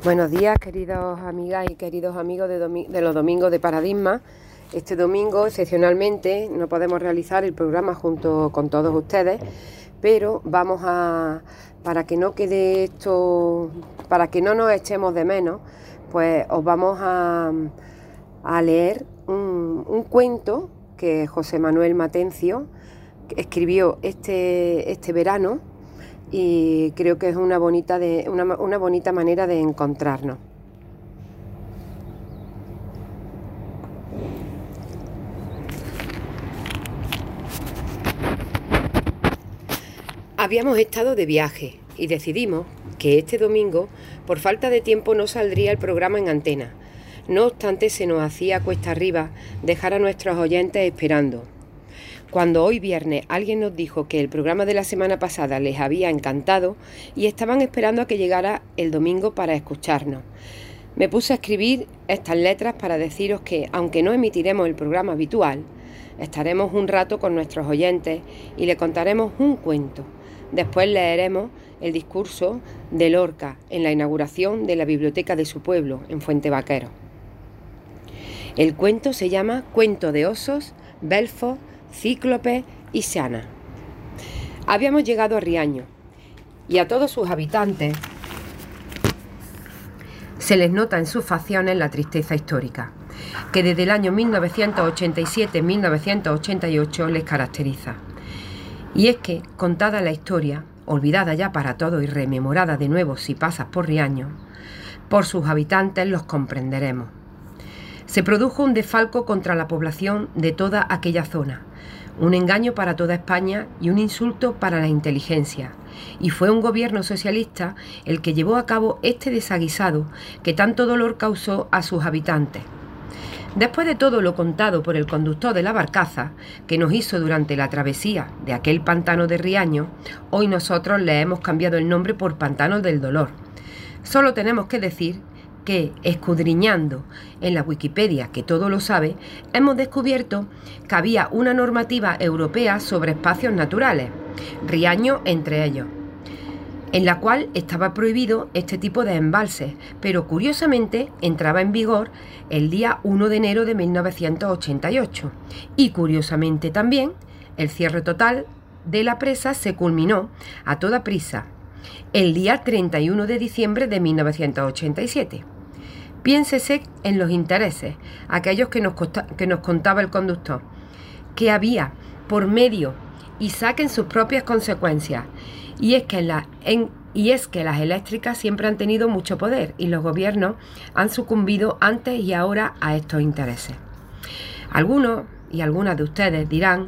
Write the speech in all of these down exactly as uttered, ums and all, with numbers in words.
Buenos días, queridos amigas y queridos amigos de, domi- de los domingos de Paradigma. Este domingo, excepcionalmente, no podemos realizar el programa junto con todos ustedes, pero vamos a, para que no quede esto, para que no nos echemos de menos, pues os vamos a, a leer un, un cuento que José Manuel Matencio escribió este, este verano. Y creo que es una bonita, de, una, una bonita manera de encontrarnos. Habíamos estado de viaje y decidimos que este domingo, por falta de tiempo, no saldría el programa en antena. No obstante, se nos hacía cuesta arriba dejar a nuestros oyentes esperando. Cuando hoy viernes alguien nos dijo que el programa de la semana pasada les había encantado y estaban esperando a que llegara el domingo para escucharnos, me puse a escribir estas letras para deciros que, aunque no emitiremos el programa habitual, estaremos un rato con nuestros oyentes y le contaremos un cuento. Después leeremos el discurso de Lorca en la inauguración de la biblioteca de su pueblo, en Fuente Vaquero. El cuento se llama Cuento de osos, Belfos, Cíclope y Xana. Habíamos llegado a Riaño y a todos sus habitantes se les nota en sus facciones la tristeza histórica que desde el año mil novecientos ochenta y siete a mil novecientos ochenta y ocho les caracteriza. Y es que, contada la historia, olvidada ya para todos y rememorada de nuevo si pasas por Riaño, por sus habitantes los comprenderemos. Se produjo un desfalco contra la población de toda aquella zona, un engaño para toda España y un insulto para la inteligencia, y fue un gobierno socialista el que llevó a cabo este desaguisado que tanto dolor causó a sus habitantes. Después de todo lo contado por el conductor de la barcaza que nos hizo durante la travesía de aquel pantano de Riaño, hoy nosotros le hemos cambiado el nombre por Pantano del Dolor. Solo tenemos que decir que, escudriñando en la Wikipedia, que todo lo sabe, hemos descubierto que había una normativa europea sobre espacios naturales, Riaño entre ellos, en la cual estaba prohibido este tipo de embalses, pero curiosamente entraba en vigor el día uno de enero de mil novecientos ochenta y ocho y curiosamente también el cierre total de la presa se culminó a toda prisa el día treinta y uno de diciembre de mil novecientos ochenta y siete. Piénsese en los intereses, aquellos que nos, costa, que nos contaba el conductor, que había por medio y saquen sus propias consecuencias. Y es, que la, en, y es que las eléctricas siempre han tenido mucho poder y los gobiernos han sucumbido antes y ahora a estos intereses. Algunos y algunas de ustedes dirán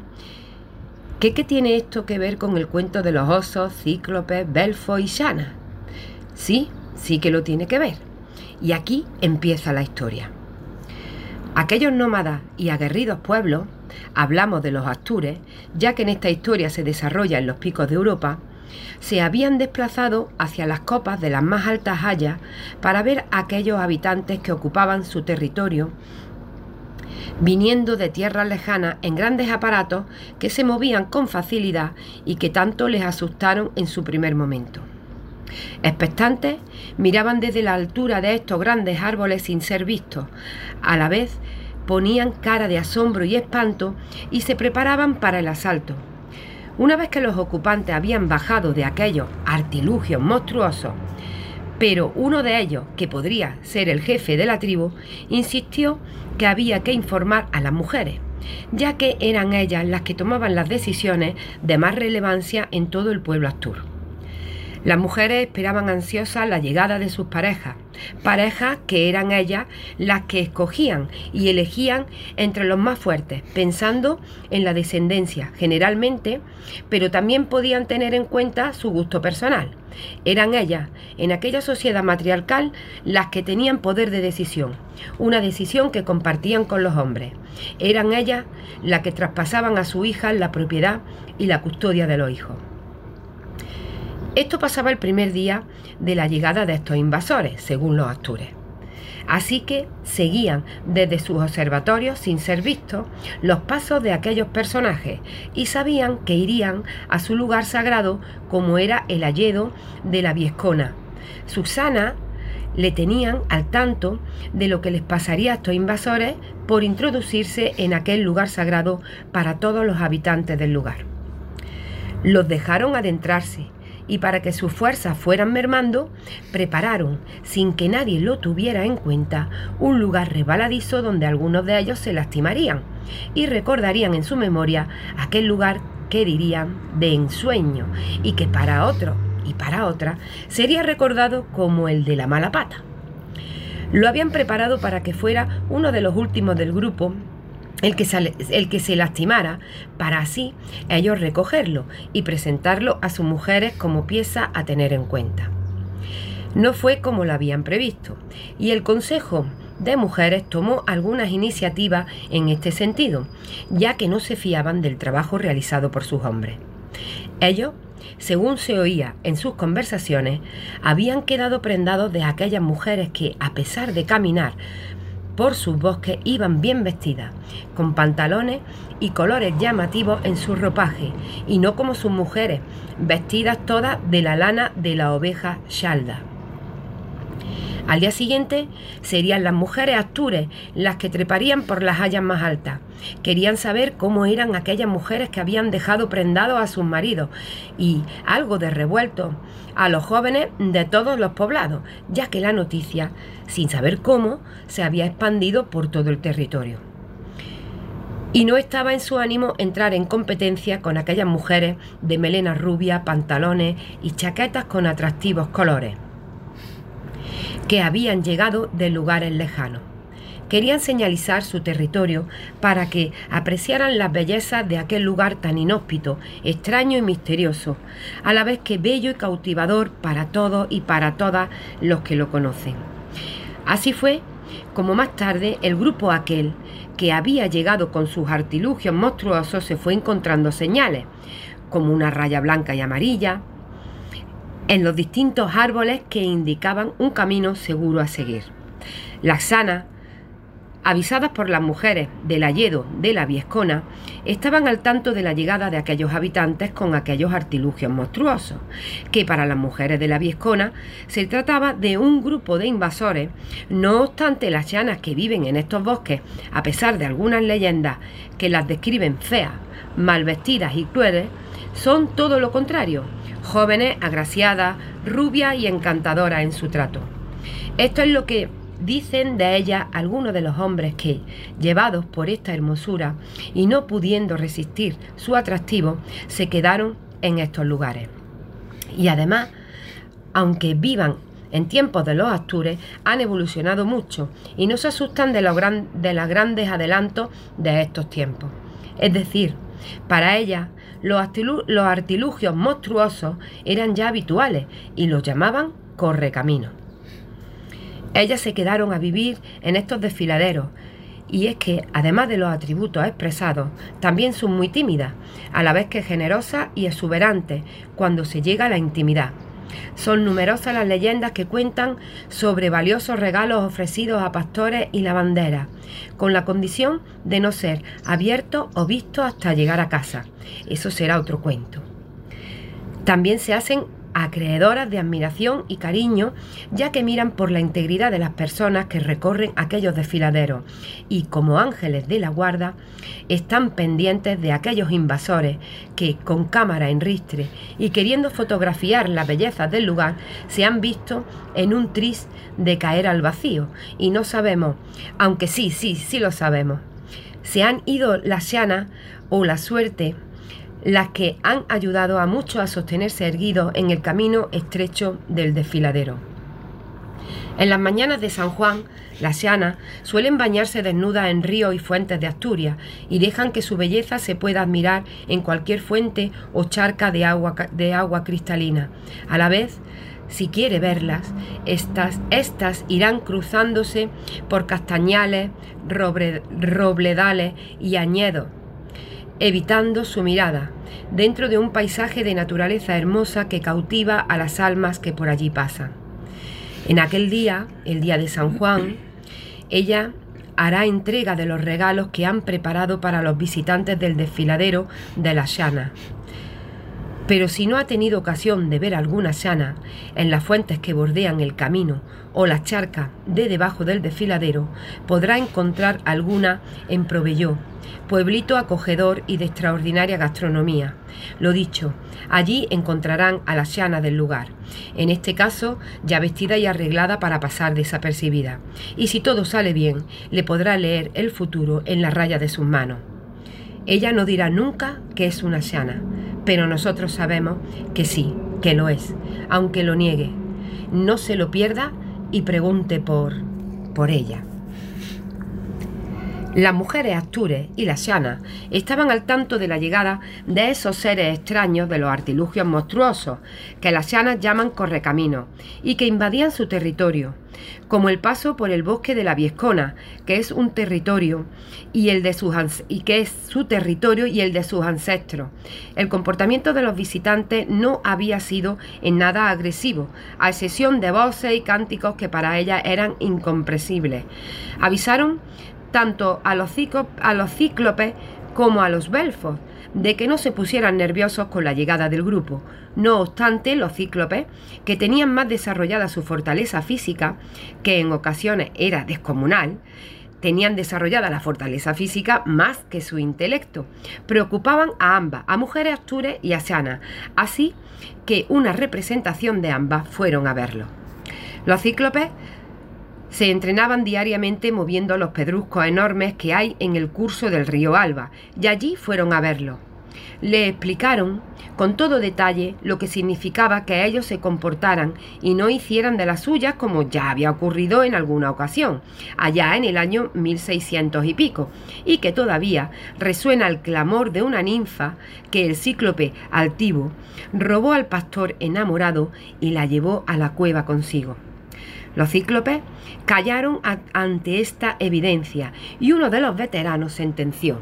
¿Qué, ¿Qué tiene esto que ver con el cuento de los osos, Cíclopes, Belfos y Xana? Sí, sí que lo tiene que ver. Y aquí empieza la historia. Aquellos nómadas y aguerridos pueblos, hablamos de los astures, ya que en esta historia se desarrolla en los picos de Europa, se habían desplazado hacia las copas de las más altas hayas para ver a aquellos habitantes que ocupaban su territorio, viniendo de tierras lejanas en grandes aparatos que se movían con facilidad y que tanto les asustaron en su primer momento. Expectantes, miraban desde la altura de estos grandes árboles sin ser vistos. A la vez, ponían cara de asombro y espanto y se preparaban para el asalto. Una vez que los ocupantes habían bajado de aquellos artilugios monstruosos, pero uno de ellos, que podría ser el jefe de la tribu, insistió que había que informar a las mujeres, ya que eran ellas las que tomaban las decisiones de más relevancia en todo el pueblo astur. Las mujeres esperaban ansiosas la llegada de sus parejas, parejas que eran ellas las que escogían y elegían entre los más fuertes, pensando en la descendencia generalmente, pero también podían tener en cuenta su gusto personal. Eran ellas, en aquella sociedad matriarcal, las que tenían poder de decisión, una decisión que compartían con los hombres. Eran ellas las que traspasaban a su hija la propiedad y la custodia de los hijos. Esto pasaba el primer día de la llegada de estos invasores, según los astures. Así que seguían desde sus observatorios, sin ser vistos, los pasos de aquellos personajes y sabían que irían a su lugar sagrado, como era el hayedo de la Viescona. Susana le tenían al tanto de lo que les pasaría a estos invasores por introducirse en aquel lugar sagrado para todos los habitantes del lugar. Los dejaron adentrarse y para que sus fuerzas fueran mermando, prepararon, sin que nadie lo tuviera en cuenta, un lugar resbaladizo donde algunos de ellos se lastimarían y recordarían en su memoria aquel lugar que dirían de ensueño y que para otros y para otras sería recordado como el de la mala pata. Lo habían preparado para que fuera uno de los últimos del grupo el que, se, el que se lastimara, para así ellos recogerlo y presentarlo a sus mujeres como pieza a tener en cuenta. No fue como lo habían previsto, y el Consejo de Mujeres tomó algunas iniciativas en este sentido, ya que no se fiaban del trabajo realizado por sus hombres. Ellos, según se oía en sus conversaciones, habían quedado prendados de aquellas mujeres que, a pesar de caminar por sus bosques, iban bien vestidas, con pantalones y colores llamativos en su ropaje, y no como sus mujeres, vestidas todas de la lana de la oveja Shalda. Al día siguiente serían las mujeres astures las que treparían por las hayas más altas. Querían saber cómo eran aquellas mujeres que habían dejado prendados a sus maridos y algo de revuelto a los jóvenes de todos los poblados, ya que la noticia, sin saber cómo, se había expandido por todo el territorio. Y no estaba en su ánimo entrar en competencia con aquellas mujeres de melena rubia, pantalones y chaquetas con atractivos colores, que habían llegado de lugares lejanos. Querían señalizar su territorio para que apreciaran las bellezas de aquel lugar tan inhóspito, extraño y misterioso, a la vez que bello y cautivador para todos y para todas los que lo conocen. Así fue como más tarde el grupo aquel que había llegado con sus artilugios monstruosos se fue encontrando señales, como una raya blanca y amarilla, en los distintos árboles que indicaban un camino seguro a seguir. Las sanas, avisadas por las mujeres del hayedo de la Viescona, estaban al tanto de la llegada de aquellos habitantes con aquellos artilugios monstruosos, que para las mujeres de la Viescona se trataba de un grupo de invasores. No obstante, las llanas que viven en estos bosques, a pesar de algunas leyendas que las describen feas, mal vestidas y crueles, son todo lo contrario, jóvenes, agraciadas, rubias y encantadoras en su trato. Esto es lo que dicen de ella algunos de los hombres que, llevados por esta hermosura y no pudiendo resistir su atractivo, se quedaron en estos lugares. Y además, aunque vivan en tiempos de los astures, han evolucionado mucho y no se asustan de los, gran, de los grandes adelantos de estos tiempos. Es decir, para ellas, los, artilu los artilugios monstruosos eran ya habituales y los llamaban correcaminos. Ellas se quedaron a vivir en estos desfiladeros, y es que, además de los atributos expresados, también son muy tímidas, a la vez que generosas y exuberantes cuando se llega a la intimidad. Son numerosas las leyendas que cuentan sobre valiosos regalos ofrecidos a pastores y lavanderas, con la condición de no ser abiertos o vistos hasta llegar a casa. Eso será otro cuento. También se hacen acreedoras de admiración y cariño, ya que miran por la integridad de las personas que recorren aquellos desfiladeros y, como ángeles de la guarda, están pendientes de aquellos invasores que, con cámara en ristre y queriendo fotografiar las bellezas del lugar, se han visto en un tris de caer al vacío, y no sabemos, aunque sí, sí, sí lo sabemos, se han ido las llanas o la suerte, las que han ayudado a muchos a sostenerse erguidos en el camino estrecho del desfiladero. En las mañanas de San Juan, las llanas suelen bañarse desnudas en ríos y fuentes de Asturias y dejan que su belleza se pueda admirar en cualquier fuente o charca de agua, de agua cristalina. A la vez, si quiere verlas, estas, estas irán cruzándose por castañales, robre, robledales y añedos, evitando su mirada, dentro de un paisaje de naturaleza hermosa que cautiva a las almas que por allí pasan. En aquel día, el día de San Juan, ella hará entrega de los regalos que han preparado para los visitantes del desfiladero de las llanas. Pero si no ha tenido ocasión de ver alguna llana en las fuentes que bordean el camino o las charcas de debajo del desfiladero, podrá encontrar alguna en Provelló, pueblito acogedor y de extraordinaria gastronomía. Lo dicho, allí encontrarán a la llana del lugar, en este caso ya vestida y arreglada para pasar desapercibida, y si todo sale bien, le podrá leer el futuro en la raya de sus manos. Ella no dirá nunca que es una llana, pero nosotros sabemos que sí, que lo es, aunque lo niegue. No se lo pierda y pregunte por, por ella. Las mujeres astures y las llanas estaban al tanto de la llegada de esos seres extraños de los artilugios monstruosos que las llanas llaman correcaminos y que invadían su territorio, como el paso por el bosque de la Viescona, que es un territorio y el de sus y que es su territorio y el de sus ancestros. El comportamiento de los visitantes no había sido en nada agresivo, a excepción de voces y cánticos que para ellas eran incomprensibles. Avisaron tanto a los, a los cíclopes como a los belfos de que no se pusieran nerviosos con la llegada del grupo. No obstante, los cíclopes, que tenían más desarrollada su fortaleza física, que en ocasiones era descomunal, tenían desarrollada la fortaleza física más que su intelecto, preocupaban a ambas, a mujeres astures y a llanas, así que una representación de ambas fueron a verlo. Los cíclopes se entrenaban diariamente moviendo los pedruscos enormes que hay en el curso del río Alba, y allí fueron a verlo. Le explicaron con todo detalle lo que significaba que ellos se comportaran y no hicieran de las suyas como ya había ocurrido en alguna ocasión, allá en el año mil seiscientos y pico, y que todavía resuena el clamor de una ninfa que el cíclope altivo robó al pastor enamorado y la llevó a la cueva consigo. Los cíclopes callaron a, ante esta evidencia y uno de los veteranos sentenció: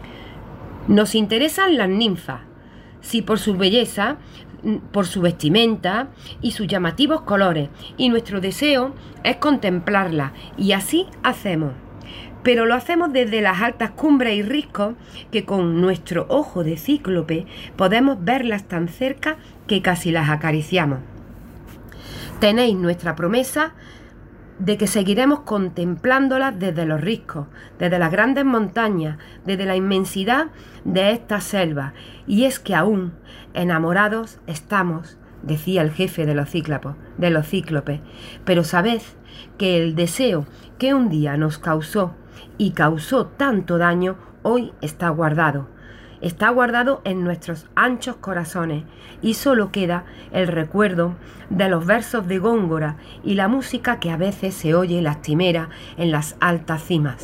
nos interesan las ninfas, si por su belleza, por su vestimenta y sus llamativos colores, y nuestro deseo es contemplarlas, y así hacemos. Pero lo hacemos desde las altas cumbres y riscos que con nuestro ojo de cíclope podemos verlas tan cerca que casi las acariciamos. Tenéis nuestra promesa de que seguiremos contemplándolas desde los riscos, desde las grandes montañas, desde la inmensidad de esta selva. Y es que aún enamorados estamos, decía el jefe de los cíclopes, de los cíclopes, pero sabed que el deseo que un día nos causó y causó tanto daño, hoy está guardado. Está guardado en nuestros anchos corazones y solo queda el recuerdo de los versos de Góngora y la música que a veces se oye lastimera en las altas cimas.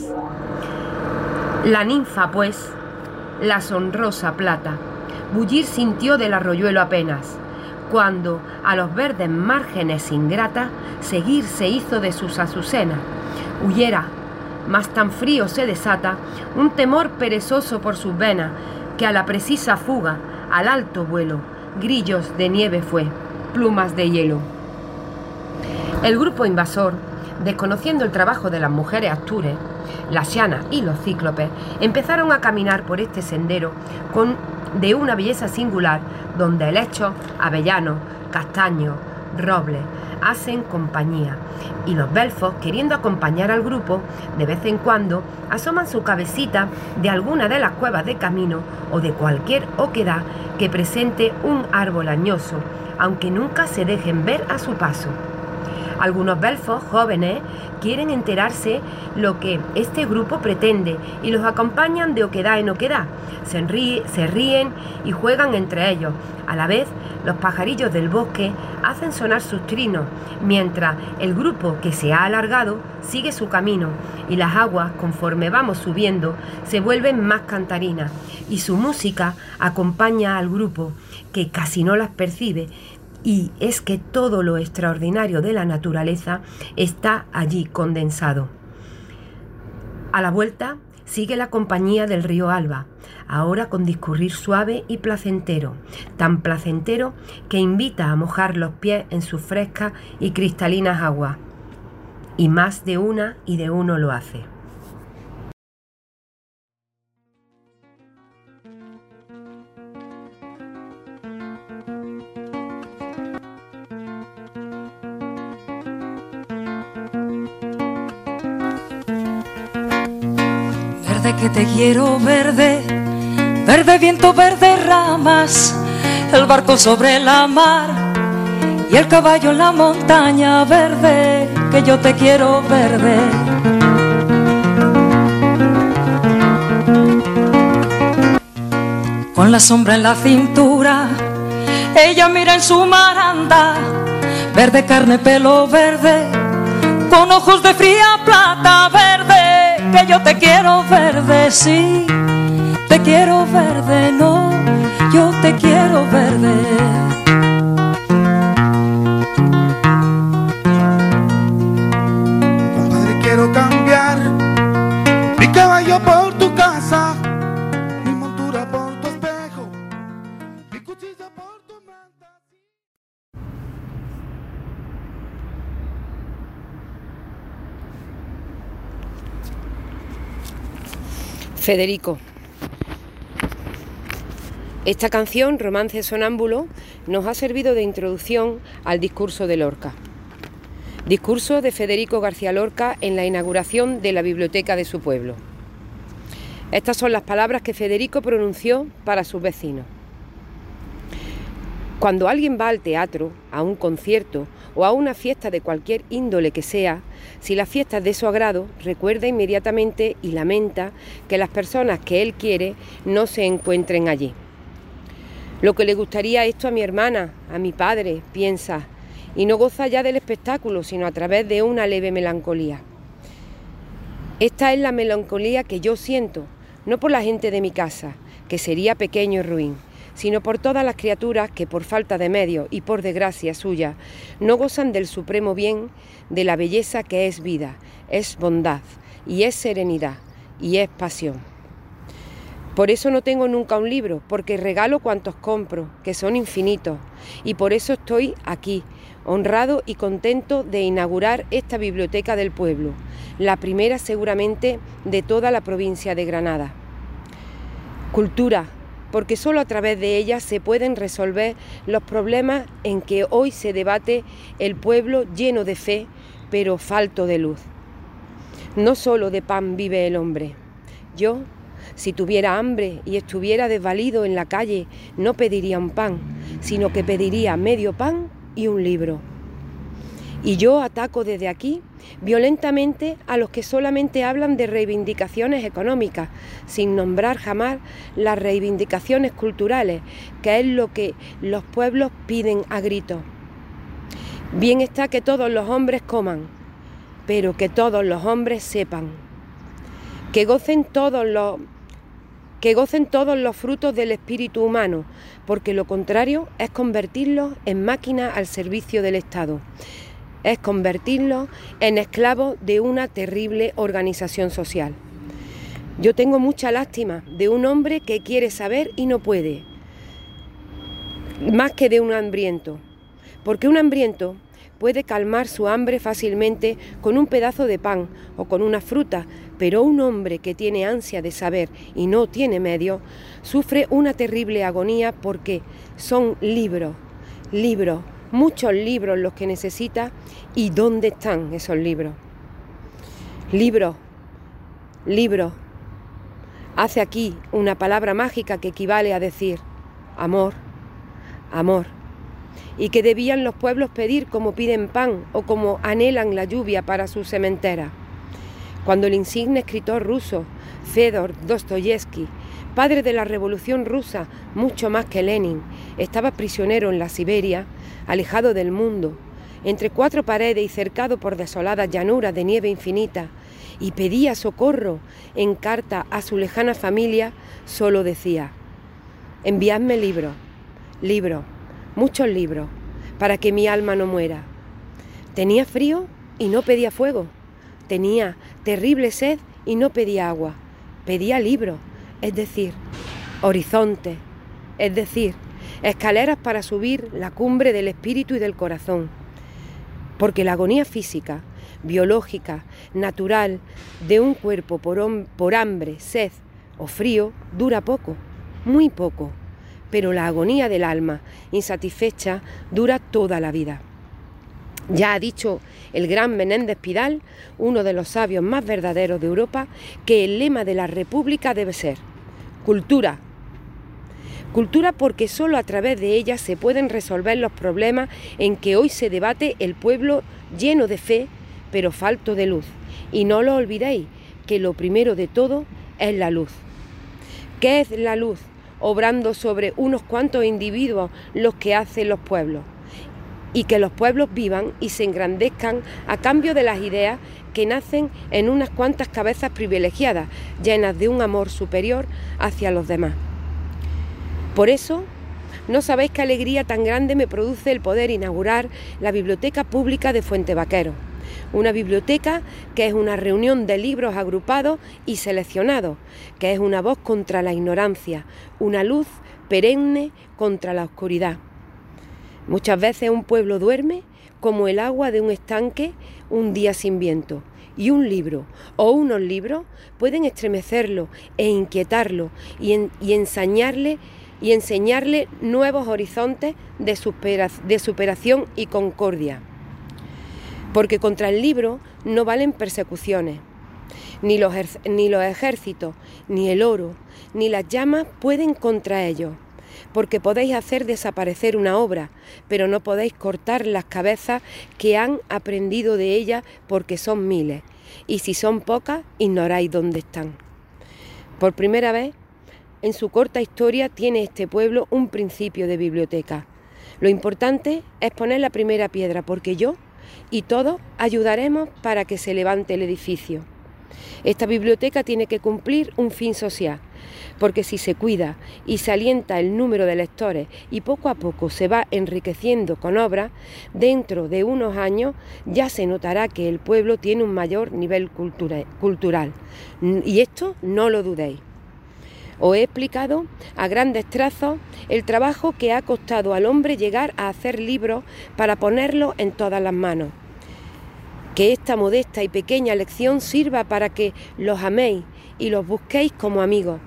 La ninfa, pues, la sonrosa plata, bullir sintió del arroyuelo apenas, cuando a los verdes márgenes ingrata seguir se hizo de sus azucenas. Huyera, mas tan frío se desata un temor perezoso por sus venas, que a la precisa fuga, al alto vuelo, grillos de nieve fue, plumas de hielo. El grupo invasor, desconociendo el trabajo de las mujeres astures, las llanas y los cíclopes, empezaron a caminar por este sendero con, de una belleza singular, donde helechos, avellanos, castaños, robles, hacen compañía, y los belfos, queriendo acompañar al grupo, de vez en cuando asoman su cabecita de alguna de las cuevas de camino o de cualquier oquedad que presente un árbol añoso, aunque nunca se dejen ver a su paso. Algunos belfos jóvenes quieren enterarse lo que este grupo pretende y los acompañan de oquedad en oquedad. Se, ríe, se ríen y juegan entre ellos. A la vez, los pajarillos del bosque hacen sonar sus trinos, mientras el grupo que se ha alargado sigue su camino y las aguas, conforme vamos subiendo, se vuelven más cantarinas y su música acompaña al grupo, que casi no las percibe. Y es que todo lo extraordinario de la naturaleza está allí condensado. A la vuelta sigue la compañía del río Alba, ahora con discurrir suave y placentero, tan placentero que invita a mojar los pies en sus frescas y cristalinas aguas. Y más de una y de uno lo hace. que te quiero verde, verde viento, verde ramas, el barco sobre la mar y el caballo en la montaña verde, que yo te quiero verde. Con la sombra en la cintura, ella mira en su maranda, verde carne, pelo verde, con ojos de fría plata verde, que yo te quiero verde, sí, te quiero verde, no, yo te quiero verde. Compadre, quiero cambiar mi caballo por tu casa, mi montura por tu espejo, mi cuchilla por tu manta. Federico. Esta canción, Romance Sonámbulo, nos ha servido de introducción al discurso de Lorca. Discurso de Federico García Lorca en la inauguración de la biblioteca de su pueblo. Estas son las palabras que Federico pronunció para sus vecinos. Cuando alguien va al teatro, a un concierto o a una fiesta de cualquier índole que sea, si la fiesta es de su agrado, recuerda inmediatamente y lamenta que las personas que él quiere no se encuentren allí. Lo que le gustaría esto a mi hermana, a mi padre, piensa, y no goza ya del espectáculo, sino a través de una leve melancolía. Esta es la melancolía que yo siento, no por la gente de mi casa, que sería pequeño y ruin, sino por todas las criaturas que por falta de medios y por desgracia suya no gozan del supremo bien, de la belleza que es vida, es bondad y es serenidad y es pasión. Por eso no tengo nunca un libro, porque regalo cuantos compro, que son infinitos, y por eso estoy aquí, honrado y contento de inaugurar esta biblioteca del pueblo, la primera seguramente de toda la provincia de Granada. Cultura, porque solo a través de ella se pueden resolver los problemas en que hoy se debate el pueblo lleno de fe, pero falto de luz. No solo de pan vive el hombre. Yo, si tuviera hambre y estuviera desvalido en la calle, no pediría un pan, sino que pediría medio pan y un libro. Y yo ataco desde aquí violentamente a los que solamente hablan de reivindicaciones económicas, sin nombrar jamás las reivindicaciones culturales, que es lo que los pueblos piden a gritos. Bien está que todos los hombres coman, pero que todos los hombres sepan, que gocen todos los que gocen todos los frutos del espíritu humano, porque lo contrario es convertirlos en máquinas al servicio del Estado, es convertirlos en esclavos de una terrible organización social. Yo tengo mucha lástima de un hombre que quiere saber y no puede, más que de un hambriento, porque un hambriento puede calmar su hambre fácilmente con un pedazo de pan o con una fruta, pero un hombre que tiene ansia de saber y no tiene medios, sufre una terrible agonía porque son libros, libros, muchos libros los que necesita. ¿Y dónde están esos libros? Libros, libros. Hace aquí una palabra mágica que equivale a decir amor, amor. Y que debían los pueblos pedir como piden pan o como anhelan la lluvia para sus sementeras. Cuando el insigne escritor ruso Fedor Dostoyevsky, padre de la Revolución Rusa mucho más que Lenin, estaba prisionero en la Siberia, alejado del mundo, entre cuatro paredes y cercado por desoladas llanuras de nieve infinita, y pedía socorro en carta a su lejana familia, solo decía: enviadme libros, libros, muchos libros, para que mi alma no muera. Tenía frío y no pedía fuego, tenía terrible sed y no pedía agua, pedía libros, es decir, horizontes, es decir, escaleras para subir la cumbre del espíritu y del corazón. Porque la agonía física, biológica, natural, de un cuerpo por, por hambre, sed o frío, dura poco, muy poco, pero la agonía del alma insatisfecha dura toda la vida. Ya ha dicho el gran Menéndez Pidal, uno de los sabios más verdaderos de Europa, que el lema de la República debe ser cultura. Cultura porque solo a través de ella se pueden resolver los problemas en que hoy se debate el pueblo lleno de fe, pero falto de luz. Y no lo olvidéis, que lo primero de todo es la luz. ¿Qué es la luz? Obrando sobre unos cuantos individuos los que hacen los pueblos. Y que los pueblos vivan y se engrandezcan a cambio de las ideas que nacen en unas cuantas cabezas privilegiadas, llenas de un amor superior hacia los demás. Por eso, no sabéis qué alegría tan grande me produce el poder inaugurar la Biblioteca Pública de Fuentevaqueros. Una biblioteca que es una reunión de libros agrupados y seleccionados, que es una voz contra la ignorancia, una luz perenne contra la oscuridad. Muchas veces un pueblo duerme como el agua de un estanque un día sin viento, y un libro o unos libros pueden estremecerlo e inquietarlo y, en, y ensañarle y enseñarle nuevos horizontes de, supera, de superación y concordia. Porque contra el libro no valen persecuciones, ni los, ni los ejércitos, ni el oro, ni las llamas pueden contra ellos. Porque podéis hacer desaparecer una obra, pero no podéis cortar las cabezas que han aprendido de ella, porque son miles, y si son pocas, ignoráis dónde están. Por primera vez, en su corta historia, tiene este pueblo un principio de biblioteca. Lo importante es poner la primera piedra, porque yo y todos ayudaremos para que se levante el edificio. Esta biblioteca tiene que cumplir un fin social, porque si se cuida y se alienta el número de lectores y poco a poco se va enriqueciendo con obras, dentro de unos años ya se notará que el pueblo tiene un mayor nivel cultura, cultural. Y esto no lo dudéis. Os he explicado a grandes trazos el trabajo que ha costado al hombre llegar a hacer libros para ponerlos en todas las manos. Que esta modesta y pequeña lección sirva para que los améis y los busquéis como amigos.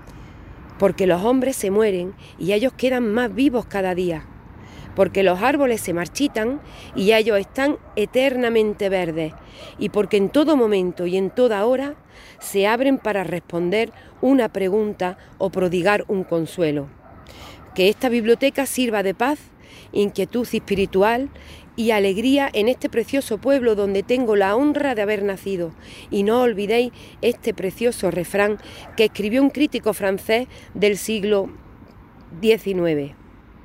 Porque los hombres se mueren y ellos quedan más vivos cada día. Porque los árboles se marchitan y ellos están eternamente verdes. Y porque en todo momento y en toda hora se abren para responder una pregunta o prodigar un consuelo. Que esta biblioteca sirva de paz, inquietud espiritual y alegría en este precioso pueblo donde tengo la honra de haber nacido. Y no olvidéis este precioso refrán que escribió un crítico francés del siglo diecinueve.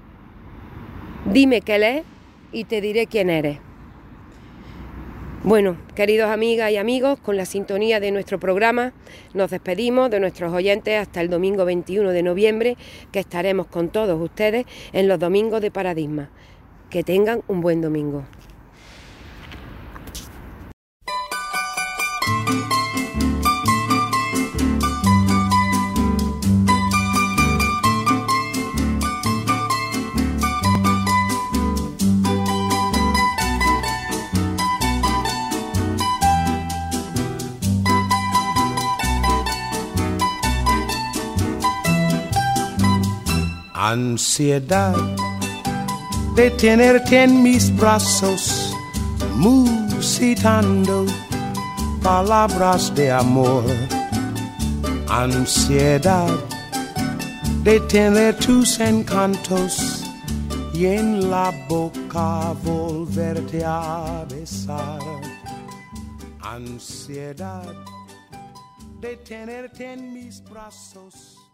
Dime qué lees y te diré quién eres. Bueno, queridos amigas y amigos, con la sintonía de nuestro programa nos despedimos de nuestros oyentes hasta el domingo veintiuno de noviembre, que estaremos con todos ustedes en los domingos de Paradigma. Que tengan un buen domingo. Ansiedad de tenerte en mis brazos, musitando palabras de amor. Ansiedad de tener tus encantos y en la boca volverte a besar. Ansiedad de tenerte en mis brazos.